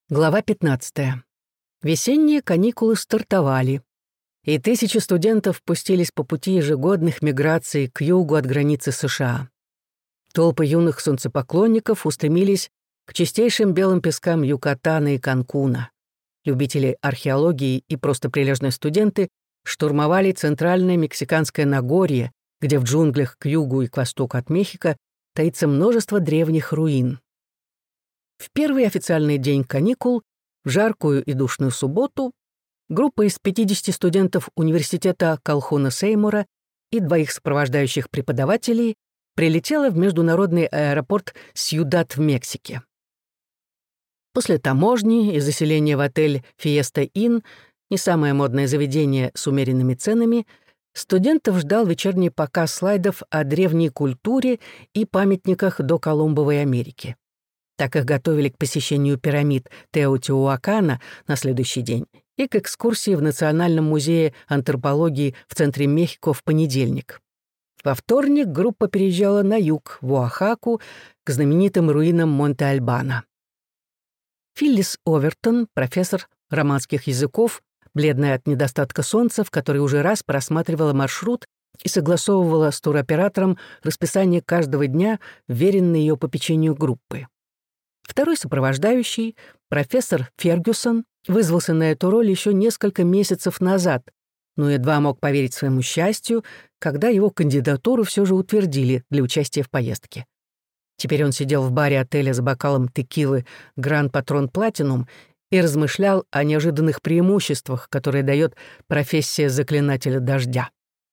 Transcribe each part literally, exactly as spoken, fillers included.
Глава пятнадцатая. Весенние каникулы стартовали, и тысячи студентов пустились по пути ежегодных миграций к югу от границы США. Толпы юных солнцепоклонников устремились к чистейшим белым пескам Юкатана и Канкуна. Любители археологии и просто прилежные студенты штурмовали центральное мексиканское Нагорье, где в джунглях к югу и к востоку от Мехико таится множество древних руин. В первый официальный день каникул, в жаркую и душную субботу, группа из пятидесяти студентов университета Калхуна Сеймура и двоих сопровождающих преподавателей прилетела в международный аэропорт Сьюдад в Мексике. После таможни и заселения в отель «Фиеста Инн», не самое модное заведение с умеренными ценами, студентов ждал вечерний показ слайдов о древней культуре и памятниках доколумбовой Америки. Так их готовили к посещению пирамид Теотиуакана на следующий день и к экскурсии в Национальном музее антропологии в центре Мехико в понедельник. Во вторник группа переезжала на юг, в Оахаку, к знаменитым руинам Монте-Альбано. Филлис Овертон, профессор романских языков, бледная от недостатка солнца, в которой уже раз просматривала маршрут и согласовывала с туроператором расписание каждого дня, вверенной ее попечению группы. Второй сопровождающий, профессор Фергюсон, вызвался на эту роль еще несколько месяцев назад, но едва мог поверить своему счастью, когда его кандидатуру все же утвердили для участия в поездке. Теперь он сидел в баре отеля с бокалом текилы «Гранд Патрон Платинум» и размышлял о неожиданных преимуществах, которые дает профессия заклинателя дождя.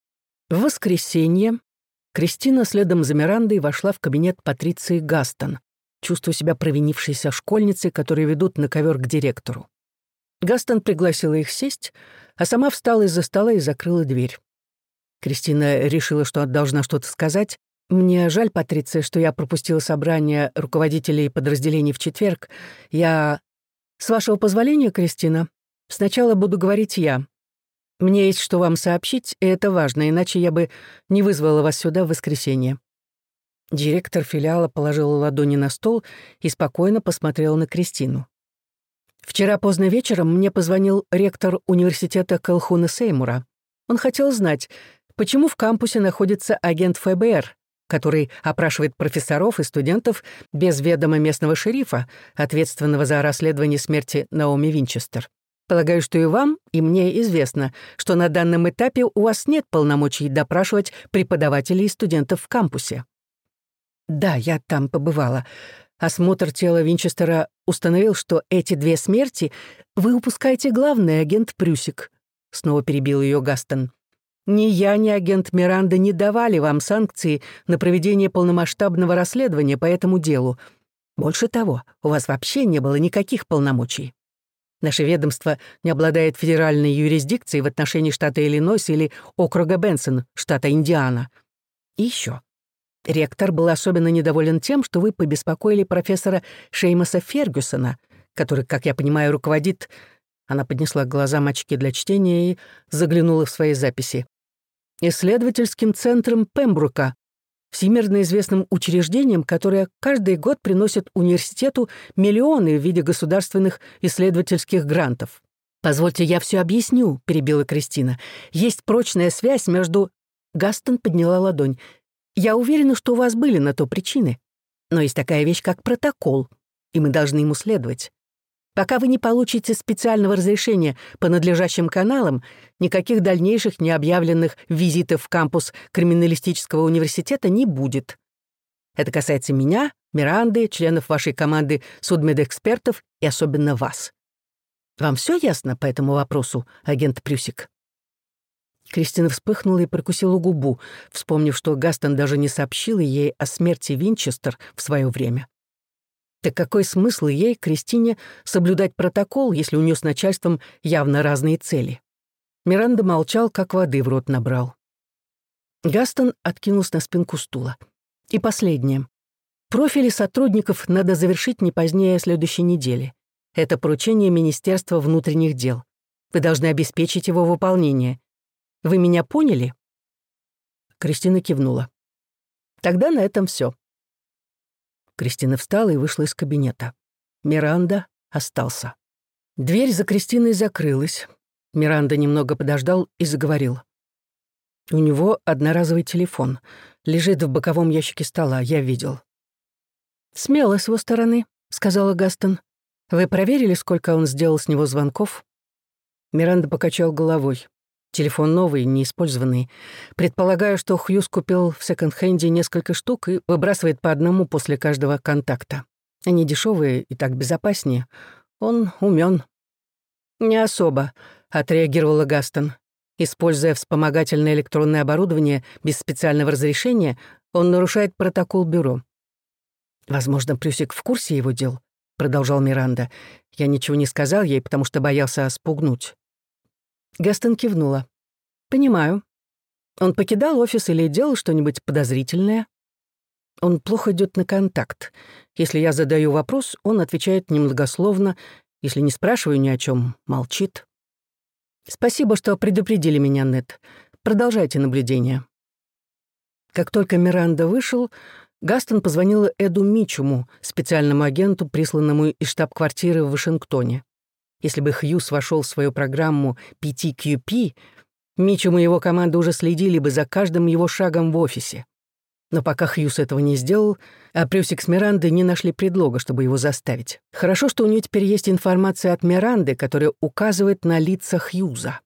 В воскресенье Кристина следом за Мирандой вошла в кабинет Патриции Гастон, чувствуя себя провинившейся школьницей, которые ведут на ковер к директору. Гастон пригласила их сесть, а сама встала из-за стола и закрыла дверь. Кристина решила, что должна что-то сказать. «Мне жаль, Патриция, что я пропустила собрание руководителей подразделений в четверг. Я... С вашего позволения, Кристина, сначала буду говорить я. Мне есть что вам сообщить, и это важно, иначе я бы не вызвала вас сюда в воскресенье». Директор филиала положила ладони на стол и спокойно посмотрела на Кристину. «Вчера поздно вечером мне позвонил ректор университета Калхуна Сеймура. Он хотел знать, почему в кампусе находится агент эф бэ эр, который опрашивает профессоров и студентов без ведома местного шерифа, ответственного за расследование смерти Наоми Винчестер. Полагаю, что и вам, и мне известно, что на данном этапе у вас нет полномочий допрашивать преподавателей и студентов в кампусе». «Да, я там побывала. Осмотр тела Винчестера установил, что эти две смерти вы упускаете главный, агент Прюсик», — снова перебил ее Гастон. «Ни я, ни агент Миранда не давали вам санкции на проведение полномасштабного расследования по этому делу. Больше того, у вас вообще не было никаких полномочий. Наше ведомство не обладает федеральной юрисдикцией в отношении штата Иллинойс или округа Бенсон, штата Индиана. И еще. Ректор был особенно недоволен тем, что вы побеспокоили профессора Шеймоса Фергюсона, который, как я понимаю, руководит...» Она поднесла к глазам очки для чтения и заглянула в свои записи. «Исследовательским центром Пембрука, всемирно известным учреждением, которое каждый год приносит университету миллионы в виде государственных исследовательских грантов». «Позвольте, я все объясню», — перебила Кристина. «Есть прочная связь между...» Гастон подняла ладонь. «Я уверена, что у вас были на то причины. Но есть такая вещь, как протокол, и мы должны ему следовать. Пока вы не получите специального разрешения по надлежащим каналам, никаких дальнейших необъявленных визитов в кампус криминалистического университета не будет. Это касается меня, Миранды, членов вашей команды судмедэкспертов и особенно вас. Вам все ясно по этому вопросу, агент Прюсик?» Кристина вспыхнула и прикусила губу, вспомнив, что Гастон даже не сообщил ей о смерти Винчестер в свое время. Так какой смысл ей, Кристине, соблюдать протокол, если у нее с начальством явно разные цели? Миранда молчал, как воды в рот набрал. Гастон откинулся на спинку стула. «И последнее. Профили сотрудников надо завершить не позднее следующей недели. Это поручение Министерства внутренних дел. Вы должны обеспечить его выполнение. Вы меня поняли?» Кристина кивнула. «Тогда на этом все». Кристина встала и вышла из кабинета. Миранда остался. Дверь за Кристиной закрылась. Миранда немного подождал и заговорил. У него одноразовый телефон. Лежит в боковом ящике стола, я видел. «Смело с его стороны», — сказала Гастон. «Вы проверили, сколько он сделал с него звонков?» Миранда покачал головой. Телефон новый, неиспользованный. Предполагаю, что Хьюз купил в секонд-хенде несколько штук и выбрасывает по одному после каждого контакта. Они дешевые и так безопаснее. Он умён. «Не особо», — отреагировала Гастон. «Используя вспомогательное электронное оборудование без специального разрешения, он нарушает протокол бюро». «Возможно, Плюсик в курсе его дел», — продолжал Миранда. «Я ничего не сказал ей, потому что боялся спугнуть». Гастон кивнула. «Понимаю. Он покидал офис или делал что-нибудь подозрительное?» «Он плохо идет на контакт. Если я задаю вопрос, он отвечает немногословно. Если не спрашиваю ни о чем, молчит». «Спасибо, что предупредили меня, Нет. Продолжайте наблюдение». Как только Миранда вышел, Гастон позвонила Эду Мичуму, специальному агенту, присланному из штаб-квартиры в Вашингтоне. Если бы Хьюз вошел в свою программу пи ти кью пи, Мичум и его команда уже следили бы за каждым его шагом в офисе. Но пока Хьюз этого не сделал, а Плюсик с Мирандой не нашли предлога, чтобы его заставить. Хорошо, что у нее теперь есть информация от Миранды, которая указывает на лица Хьюза.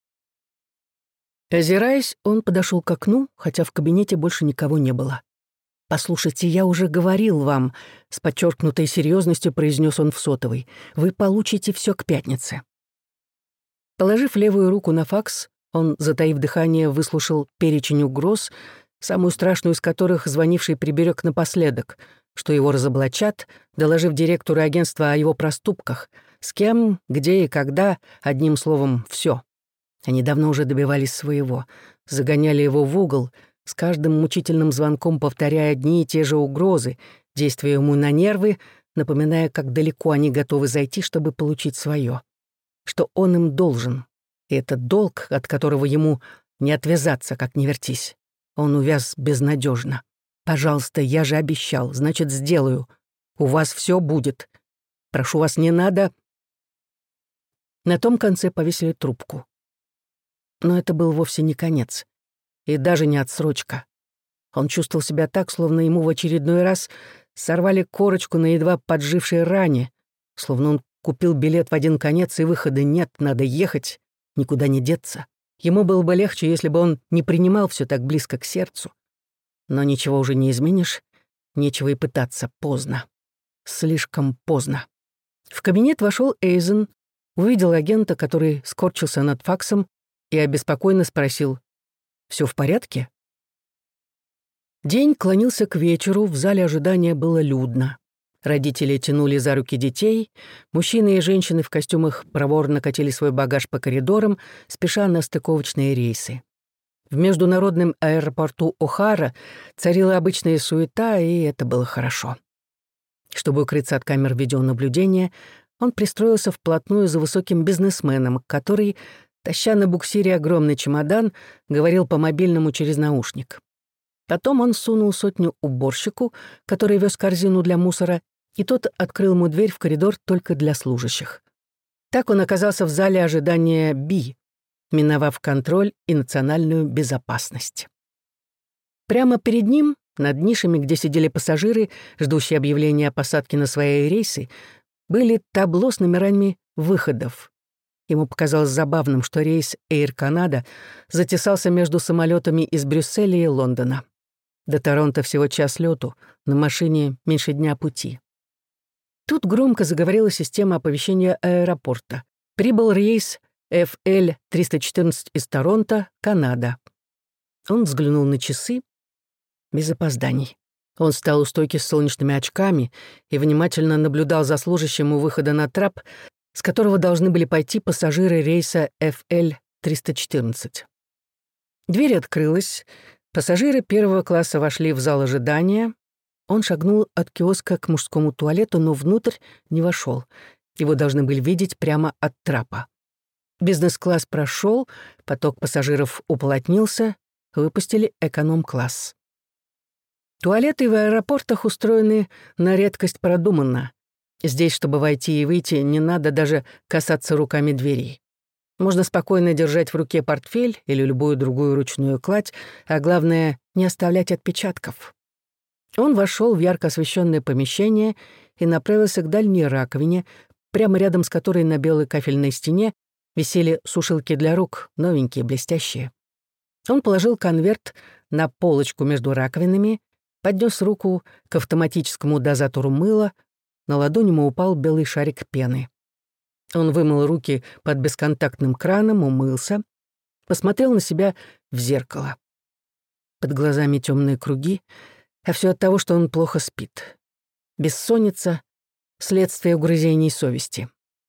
Озираясь, он подошел к окну, хотя в кабинете больше никого не было. «Послушайте, я уже говорил вам», — с подчеркнутой серьезностью произнес он в сотовый, «вы получите все к пятнице». Положив левую руку на факс, он, затаив дыхание, выслушал перечень угроз, самую страшную из которых звонивший приберег напоследок, что его разоблачат, доложив директору агентства о его проступках, с кем, где и когда, одним словом, все. Они давно уже добивались своего, загоняли его в угол, с каждым мучительным звонком повторяя одни и те же угрозы, действуя ему на нервы, напоминая, как далеко они готовы зайти, чтобы получить свое, что он им должен, и это долг, от которого ему не отвязаться, как ни вертись. Он увяз безнадежно. «Пожалуйста, я же обещал, значит, сделаю. У вас все будет. Прошу вас, не надо...» На том конце повесили трубку. Но это был вовсе не конец. И даже не отсрочка. Он чувствовал себя так, словно ему в очередной раз сорвали корочку на едва поджившей ране, словно он купил билет в один конец, и выхода нет, надо ехать, никуда не деться. Ему было бы легче, если бы он не принимал все так близко к сердцу. Но ничего уже не изменишь, нечего и пытаться, поздно. Слишком поздно. В кабинет вошел Эйзен, увидел агента, который скорчился над факсом, и обеспокоенно спросил: «Все в порядке?» День клонился к вечеру, в зале ожидания было людно. Родители тянули за руки детей, мужчины и женщины в костюмах проворно катили свой багаж по коридорам, спеша на стыковочные рейсы. В международном аэропорту О'Хара царила обычная суета, и это было хорошо. Чтобы укрыться от камер видеонаблюдения, он пристроился вплотную за высоким бизнесменом, который, таща на буксире огромный чемодан, говорил по мобильному через наушник. Потом он сунул сотню уборщику, который вез корзину для мусора, и тот открыл ему дверь в коридор только для служащих. Так он оказался в зале ожидания Би, миновав контроль и национальную безопасность. Прямо перед ним, над нишами, где сидели пассажиры, ждущие объявления о посадке на свои рейсы, были табло с номерами выходов. Ему показалось забавным, что рейс Air Canada затесался между самолетами из Брюсселя и Лондона. До Торонто всего час лету, на машине меньше дня пути. Тут громко заговорила система оповещения аэропорта. Прибыл рейс эф эл триста четырнадцать из Торонто, Канада. Он взглянул на часы. Без опозданий. Он встал у стойки с солнечными очками и внимательно наблюдал за служащим у выхода на трап, с которого должны были пойти пассажиры рейса эф эл триста четырнадцать. Дверь открылась, пассажиры первого класса вошли в зал ожидания. Он шагнул от киоска к мужскому туалету, но внутрь не вошел. Его должны были видеть прямо от трапа. Бизнес-класс прошел, поток пассажиров уплотнился, выпустили эконом-класс. Туалеты в аэропортах устроены на редкость продуманно. Здесь, чтобы войти и выйти, не надо даже касаться руками дверей. Можно спокойно держать в руке портфель или любую другую ручную кладь, а главное — не оставлять отпечатков. Он вошел в ярко освещенное помещение и направился к дальней раковине, прямо рядом с которой на белой кафельной стене висели сушилки для рук, новенькие, блестящие. Он положил конверт на полочку между раковинами, поднес руку к автоматическому дозатору мыла, на ладонь ему упал белый шарик пены. Он вымыл руки под бесконтактным краном, умылся, посмотрел на себя в зеркало. Под глазами темные круги, а все от того, что он плохо спит. Бессонница — следствие угрызений совести.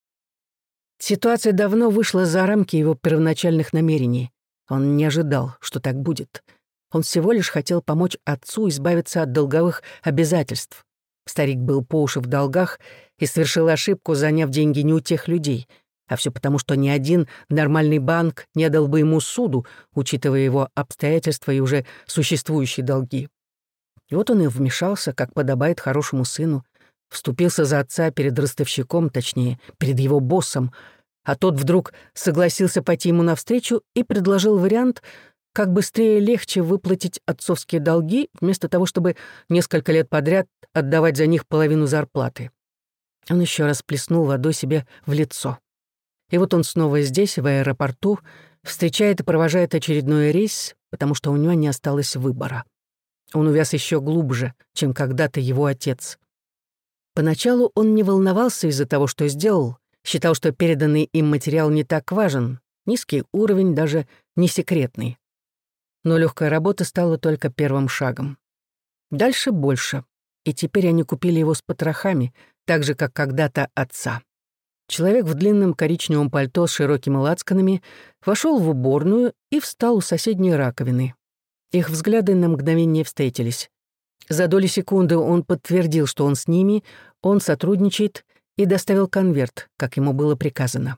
Ситуация давно вышла за рамки его первоначальных намерений. Он не ожидал, что так будет. Он всего лишь хотел помочь отцу избавиться от долговых обязательств. Старик был по уши в долгах и совершил ошибку, заняв деньги не у тех людей. А все потому, что ни один нормальный банк не дал бы ему суду, учитывая его обстоятельства и уже существующие долги. И вот он и вмешался, как подобает хорошему сыну, вступился за отца перед ростовщиком, точнее, перед его боссом, а тот вдруг согласился пойти ему навстречу и предложил вариант, как быстрее и легче выплатить отцовские долги, вместо того, чтобы несколько лет подряд отдавать за них половину зарплаты. Он еще раз плеснул водой себе в лицо. И вот он снова здесь, в аэропорту, встречает и провожает очередной рейс, потому что у него не осталось выбора. Он увяз еще глубже, чем когда-то его отец. Поначалу он не волновался из-за того, что сделал, считал, что переданный им материал не так важен, низкий уровень, даже не секретный. Но легкая работа стала только первым шагом. Дальше больше, и теперь они купили его с потрохами, так же, как когда-то отца. Человек в длинном коричневом пальто с широкими лацканами вошел в уборную и встал у соседней раковины. Их взгляды на мгновение встретились. За доли секунды он подтвердил, что он с ними, он сотрудничает, и доставил конверт, как ему было приказано.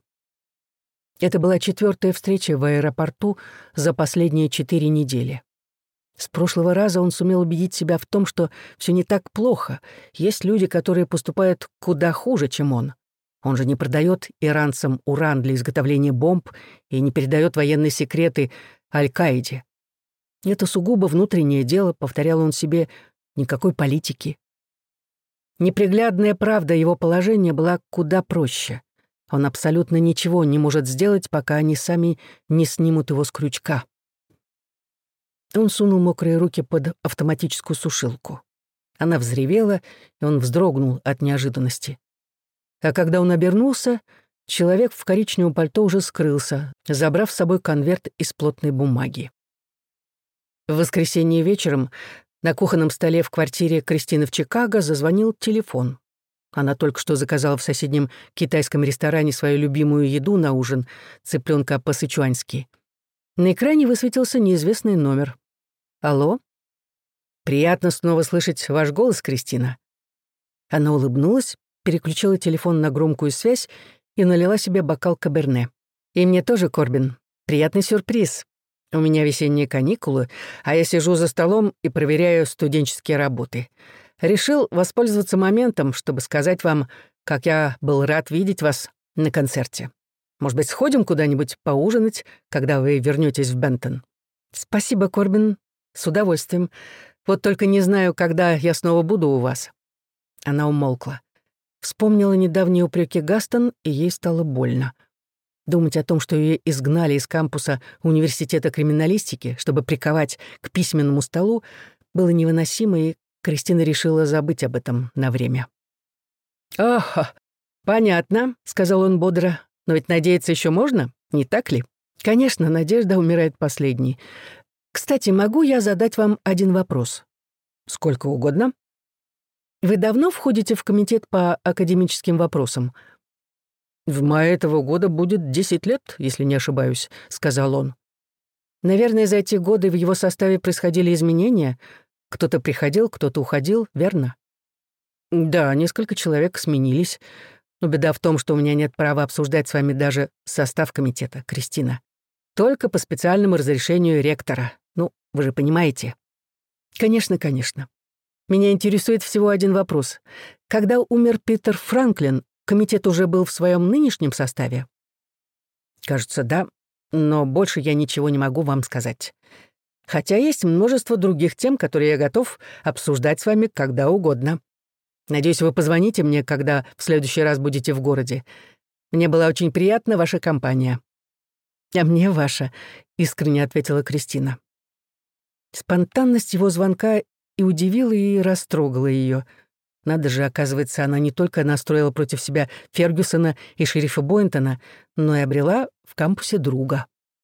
Это была четвертая встреча в аэропорту за последние четыре недели. С прошлого раза он сумел убедить себя в том, что все не так плохо. Есть люди, которые поступают куда хуже, чем он. Он же не продает иранцам уран для изготовления бомб и не передает военные секреты Аль-Каиде. Это сугубо внутреннее дело, повторял он себе, никакой политики. Неприглядная правда его положения была куда проще. Он абсолютно ничего не может сделать, пока они сами не снимут его с крючка. Он сунул мокрые руки под автоматическую сушилку. Она взревела, и он вздрогнул от неожиданности. А когда он обернулся, человек в коричневом пальто уже скрылся, забрав с собой конверт из плотной бумаги. В воскресенье вечером на кухонном столе в квартире Кристины в Чикаго зазвонил телефон. Она только что заказала в соседнем китайском ресторане свою любимую еду на ужин — цыпленка по-сычуански. На экране высветился неизвестный номер. «Алло? Приятно снова слышать ваш голос, Кристина». Она улыбнулась, переключила телефон на громкую связь и налила себе бокал каберне. «И мне тоже, Корбин. Приятный сюрприз. У меня весенние каникулы, а я сижу за столом и проверяю студенческие работы. Решил воспользоваться моментом, чтобы сказать вам, как я был рад видеть вас на концерте. Может быть, сходим куда-нибудь поужинать, когда вы вернетесь в Бентон?» «Спасибо, Корбин. С удовольствием. Вот только не знаю, когда я снова буду у вас». Она умолкла. Вспомнила недавние упреки Гастон, и ей стало больно. Думать о том, что ее изгнали из кампуса университета криминалистики, чтобы приковать к письменному столу, было невыносимо, и Кристина решила забыть об этом на время. «Ах, понятно», — сказал он бодро, — «но ведь надеяться еще можно, не так ли?» «Конечно, надежда умирает последней. Кстати, могу я задать вам один вопрос?» «Сколько угодно». «Вы давно входите в комитет по академическим вопросам?» «В мае этого года будет десять лет, если не ошибаюсь», — сказал он. «Наверное, за эти годы в его составе происходили изменения. Кто-то приходил, кто-то уходил, верно?» «Да, несколько человек сменились. Но беда в том, что у меня нет права обсуждать с вами даже состав комитета, Кристина. Только по специальному разрешению ректора. Ну, вы же понимаете». «Конечно, конечно. Меня интересует всего один вопрос. Когда умер Питер Франклин, комитет уже был в своем нынешнем составе? Кажется, да, но больше я ничего не могу вам сказать. Хотя есть множество других тем, которые я готов обсуждать с вами когда угодно. Надеюсь, вы позвоните мне, когда в следующий раз будете в городе. Мне была очень приятна ваша компания». «А мне ваша», — искренне ответила Кристина. Спонтанность его звонка и удивила, и растрогала ее. Надо же, оказывается, она не только настроила против себя Фергюсона и шерифа Бойнтона, но и обрела в кампусе друга.